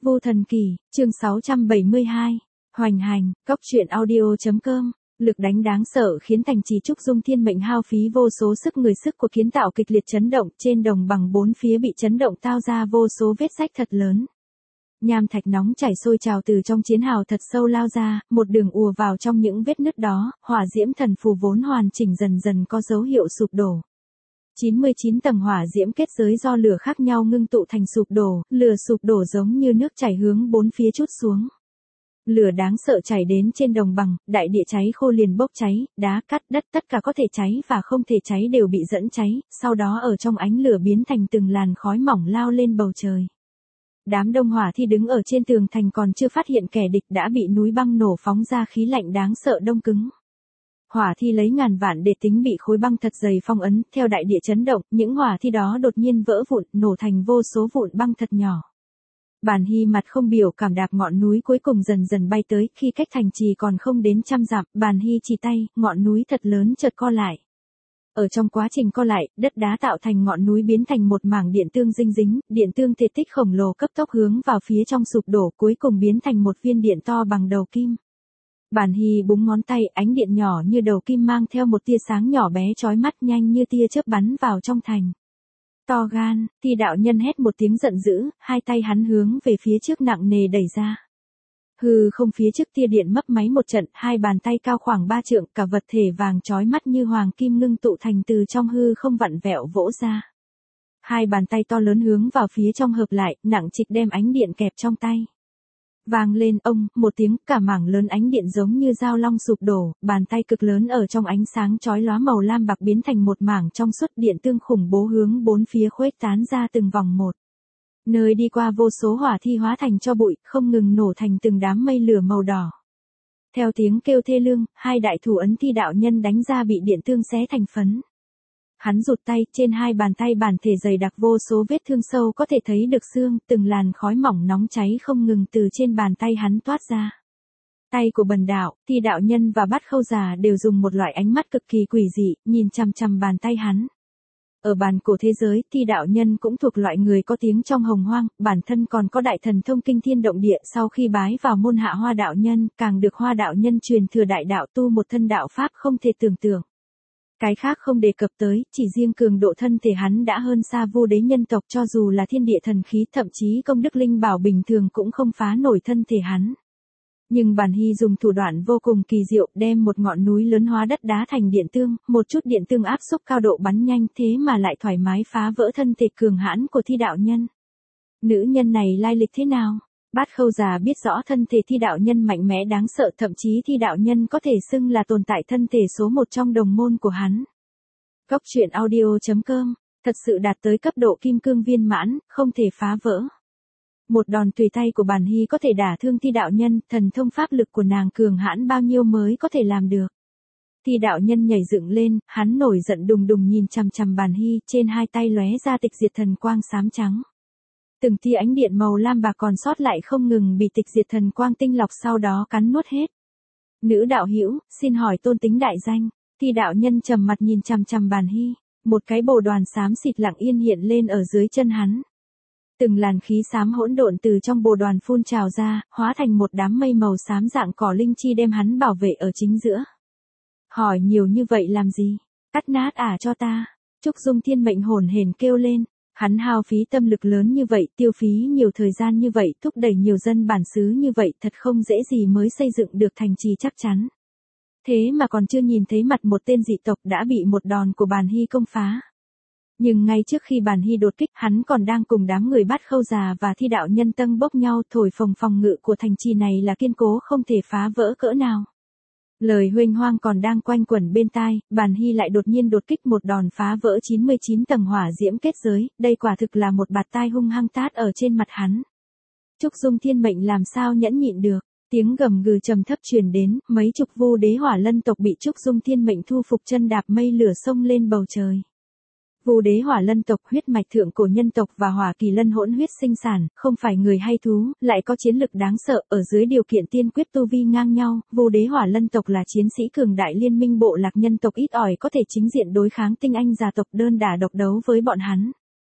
Vô Thần Kỳ, chương 672. Hoành hành, cóc truyện audio.com. Lực đánh đáng sợ khiến thành trì Trúc Dung Thiên Mệnh hao phí vô số sức người sức của kiến tạo kịch liệt chấn động, trên đồng bằng bốn phía bị chấn động tao ra vô số vết rách thật lớn. Nham thạch nóng chảy sôi trào từ trong chiến hào thật sâu lao ra, một đường ùa vào trong những vết nứt đó, hỏa diễm thần phù vốn hoàn chỉnh dần dần có dấu hiệu sụp đổ. 99 tầng hỏa diễm kết giới do lửa khác nhau ngưng tụ thành sụp đổ, lửa sụp đổ giống như nước chảy hướng bốn phía trút xuống. Lửa đáng sợ chảy đến trên đồng bằng, đại địa cháy khô liền bốc cháy, đá cát đất tất cả có thể cháy và không thể cháy đều bị dẫn cháy, sau đó ở trong ánh lửa biến thành từng làn khói mỏng lao lên bầu trời. Đám đông hỏa thi đứng ở trên tường thành còn chưa phát hiện kẻ địch đã bị núi băng nổ phóng ra khí lạnh đáng sợ đông cứng. Hỏa thi lấy ngàn vạn để tính bị khối băng thật dày phong ấn, theo đại địa chấn động, những hỏa thi đó đột nhiên vỡ vụn, nổ thành vô số vụn băng thật nhỏ. Bàn Hy mặt không biểu cảm đạp ngọn núi cuối cùng dần dần bay tới, khi cách thành trì còn không đến 100 dặm, Bàn Hy chỉ tay, ngọn núi thật lớn chợt co lại. Ở trong quá trình co lại, đất đá tạo thành ngọn núi biến thành một mảng điện tương dinh dính, điện tương thể tích khổng lồ cấp tốc hướng vào phía trong sụp đổ, cuối cùng biến thành một viên điện to bằng đầu kim. Bàn Hy búng ngón tay, ánh điện nhỏ như đầu kim mang theo một tia sáng nhỏ bé chói mắt nhanh như tia chớp bắn vào trong thành. To gan, Thi đạo nhân hét một tiếng giận dữ, hai tay hắn hướng về phía trước nặng nề đẩy ra. Hư không phía trước tia điện mấp máy một trận, hai bàn tay cao khoảng 3 trượng, cả vật thể vàng chói mắt như hoàng kim ngưng tụ thành từ trong hư không vặn vẹo vỗ ra. Hai bàn tay to lớn hướng vào phía trong hợp lại, nặng trịch đem ánh điện kẹp trong tay. Vang lên ông, một tiếng, cả mảng lớn ánh điện giống như dao long sụp đổ, bàn tay cực lớn ở trong ánh sáng chói lóa màu lam bạc biến thành một mảng trong suốt, điện tương khủng bố hướng bốn phía khuếch tán ra từng vòng một. Nơi đi qua vô số hỏa thi hóa thành tro bụi, không ngừng nổ thành từng đám mây lửa màu đỏ. Theo tiếng kêu thê lương, hai đại thủ ấn Thi đạo nhân đánh ra bị điện tương xé thành phấn. Hắn rụt tay, trên hai bàn tay bản thể dày đặc vô số vết thương sâu có thể thấy được xương, từng làn khói mỏng nóng cháy không ngừng từ trên bàn tay hắn toát ra. Tay của Bần Đạo, Thi đạo nhân và Bát Khâu già đều dùng một loại ánh mắt cực kỳ quỷ dị, nhìn chằm chằm bàn tay hắn. Ở bàn cổ thế giới, Thi đạo nhân cũng thuộc loại người có tiếng trong hồng hoang, bản thân còn có đại thần thông kinh thiên động địa, sau khi bái vào môn Hạ Hoa đạo nhân, càng được Hoa đạo nhân truyền thừa đại đạo tu một thân đạo pháp không thể tưởng tượng. Cái khác không đề cập tới, chỉ riêng cường độ thân thể hắn đã hơn xa vô đế nhân tộc, cho dù là thiên địa thần khí, thậm chí công đức linh bảo bình thường cũng không phá nổi thân thể hắn. Nhưng Bàn Hy dùng thủ đoạn vô cùng kỳ diệu, đem một ngọn núi lớn hóa đất đá thành điện tương, một chút điện tương áp xúc cao độ bắn nhanh thế mà lại thoải mái phá vỡ thân thể cường hãn của Thi đạo nhân. Nữ nhân này lai lịch thế nào? Bát Khâu già biết rõ thân thể Thi đạo nhân mạnh mẽ đáng sợ, thậm chí Thi đạo nhân có thể xưng là tồn tại thân thể số 1 trong đồng môn của hắn. Cóc truyện audio.com, thật sự đạt tới cấp độ kim cương viên mãn, không thể phá vỡ. Một đòn tùy tay của Bàn Hy có thể đả thương Thi đạo nhân, thần thông pháp lực của nàng cường hãn bao nhiêu mới có thể làm được. Thi đạo nhân nhảy dựng lên, hắn nổi giận đùng đùng nhìn chằm chằm Bàn Hy, trên hai tay lóe ra tịch diệt thần quang xám trắng. Từng tia ánh điện màu lam bạc còn sót lại không ngừng bị tịch diệt thần quang tinh lọc sau đó cắn nuốt hết. Nữ đạo hữu, xin hỏi tôn tính đại danh. Thi đạo nhân trầm mặt nhìn chằm chằm Bàn Hy, một cái bồ đoàn xám xịt lặng yên hiện lên ở dưới chân hắn. Từng làn khí xám hỗn độn từ trong bồ đoàn phun trào ra, hóa thành một đám mây màu xám dạng cỏ linh chi đem hắn bảo vệ ở chính giữa. Hỏi nhiều như vậy làm gì? Cắt nát cho ta. Trúc Dung Thiên Mệnh hồn hển kêu lên. Hắn hao phí tâm lực lớn như vậy, tiêu phí nhiều thời gian như vậy, thúc đẩy nhiều dân bản xứ như vậy, thật không dễ gì mới xây dựng được thành trì chắc chắn. Thế mà còn chưa nhìn thấy mặt một tên dị tộc đã bị một đòn của Bàn Hy công phá. Nhưng ngay trước khi Bàn Hy đột kích, hắn còn đang cùng đám người Bát Khâu già và Thi đạo nhân tâng bốc nhau thổi phồng phòng ngự của thành trì này là kiên cố không thể phá vỡ cỡ nào. Lời huênh hoang còn đang quanh quẩn bên tai, Bàn Hy lại đột nhiên đột kích một đòn phá vỡ 99 tầng hỏa diễm kết giới, đây quả thực là một bạt tai hung hăng tát ở trên mặt hắn. Trúc Dung Thiên Mệnh làm sao nhẫn nhịn được, tiếng gầm gừ trầm thấp truyền đến, mấy chục vô đế hỏa lân tộc bị Trúc Dung Thiên Mệnh thu phục chân đạp mây lửa sông lên bầu trời. Vô đế hỏa lân tộc huyết mạch thượng cổ nhân tộc và hỏa kỳ lân hỗn huyết sinh sản, không phải người hay thú, lại có chiến lực đáng sợ, ở dưới điều kiện tiên quyết tu vi ngang nhau, vô đế hỏa lân tộc là chiến sĩ cường đại liên minh bộ lạc nhân tộc ít ỏi có thể chính diện đối kháng tinh anh gia tộc đơn đả độc đấu với bọn hắn.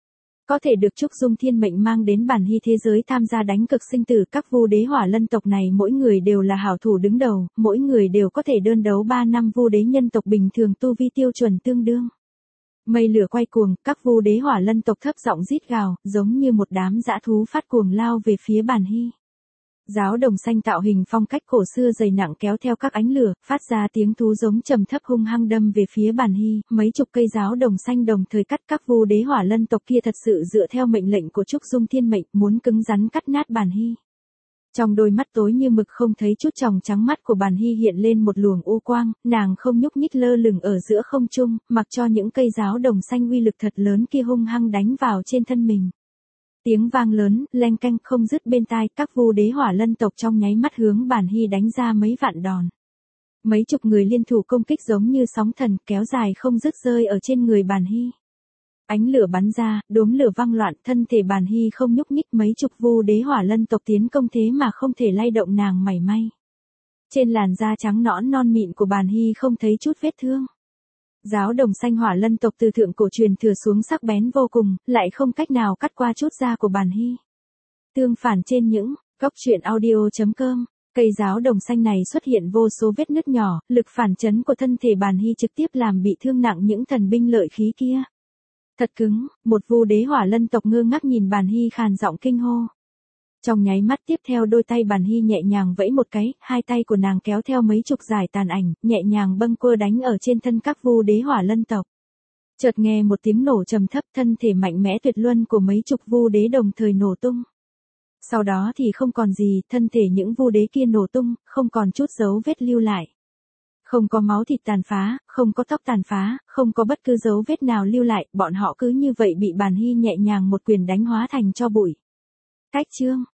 Có thể được Trúc Dung Thiên Mệnh mang đến Bản Hy thế giới tham gia đánh cực sinh tử, các Vu Đế Hỏa Lân tộc này mỗi người đều là hảo thủ đứng đầu, mỗi người đều có thể đơn đấu 3 năm Vu Đế nhân tộc bình thường tu vi tiêu chuẩn tương đương. Mây lửa quay cuồng, các Vu Đế Hỏa Lân tộc thấp giọng rít gào, giống như một đám dã thú phát cuồng lao về phía Bản Hy. Giáo đồng xanh tạo hình phong cách cổ xưa dày nặng kéo theo các ánh lửa, phát ra tiếng thú giống trầm thấp hung hăng đâm về phía Bản Hy, mấy chục cây giáo đồng xanh đồng thời cắt các Vu Đế Hỏa Lân tộc kia thật sự dựa theo mệnh lệnh của Trúc Dung Thiên Mệnh, muốn cứng rắn cắt nát Bản Hy. Trong đôi mắt tối như mực không thấy chút tròng trắng mắt của Bản Hy hiện lên một luồng u quang, nàng không nhúc nhích lơ lửng ở giữa không trung, mặc cho những cây giáo đồng xanh uy lực thật lớn kia hung hăng đánh vào trên thân mình. Tiếng vang lớn, leng keng không dứt bên tai, các Vu Đế Hỏa Lân tộc trong nháy mắt hướng Bản Hy đánh ra mấy vạn đòn. Mấy chục người liên thủ công kích giống như sóng thần, kéo dài không dứt rơi ở trên người Bản Hy. Ánh lửa bắn ra, đốm lửa vang loạn, thân thể Bản Hy không nhúc nhích, mấy chục Vu Đế Hỏa Lân tộc tiến công thế mà không thể lay động nàng mảy may. Trên làn da trắng nõn non mịn của Bản Hy không thấy chút vết thương. Giáo đồng xanh Hỏa Lân tộc từ thượng cổ truyền thừa xuống sắc bén vô cùng, lại không cách nào cắt qua chút da của Bản Hy. Tương phản trên những góc truyện audio.com, cây giáo đồng xanh này xuất hiện vô số vết nứt nhỏ, lực phản chấn của thân thể Bản Hy trực tiếp làm bị thương nặng những thần binh lợi khí kia. Thật cứng, một Vu Đế Hỏa Lân tộc ngơ ngác nhìn Bản Hy khàn giọng kinh hô. Trong nháy mắt tiếp theo đôi tay Bản Hy nhẹ nhàng vẫy một cái, hai tay của nàng kéo theo mấy chục dải tàn ảnh, nhẹ nhàng bâng quơ đánh ở trên thân các Vu Đế Hỏa Lân tộc. Chợt nghe một tiếng nổ trầm thấp, thân thể mạnh mẽ tuyệt luân của mấy chục Vu Đế đồng thời nổ tung. Sau đó thì không còn gì, thân thể những Vu Đế kia nổ tung, không còn chút dấu vết lưu lại. Không có máu thịt tàn phá, không có tóc tàn phá, không có bất cứ dấu vết nào lưu lại, bọn họ cứ như vậy bị Bản Hy nhẹ nhàng một quyền đánh hóa thành tro bụi. Cách chương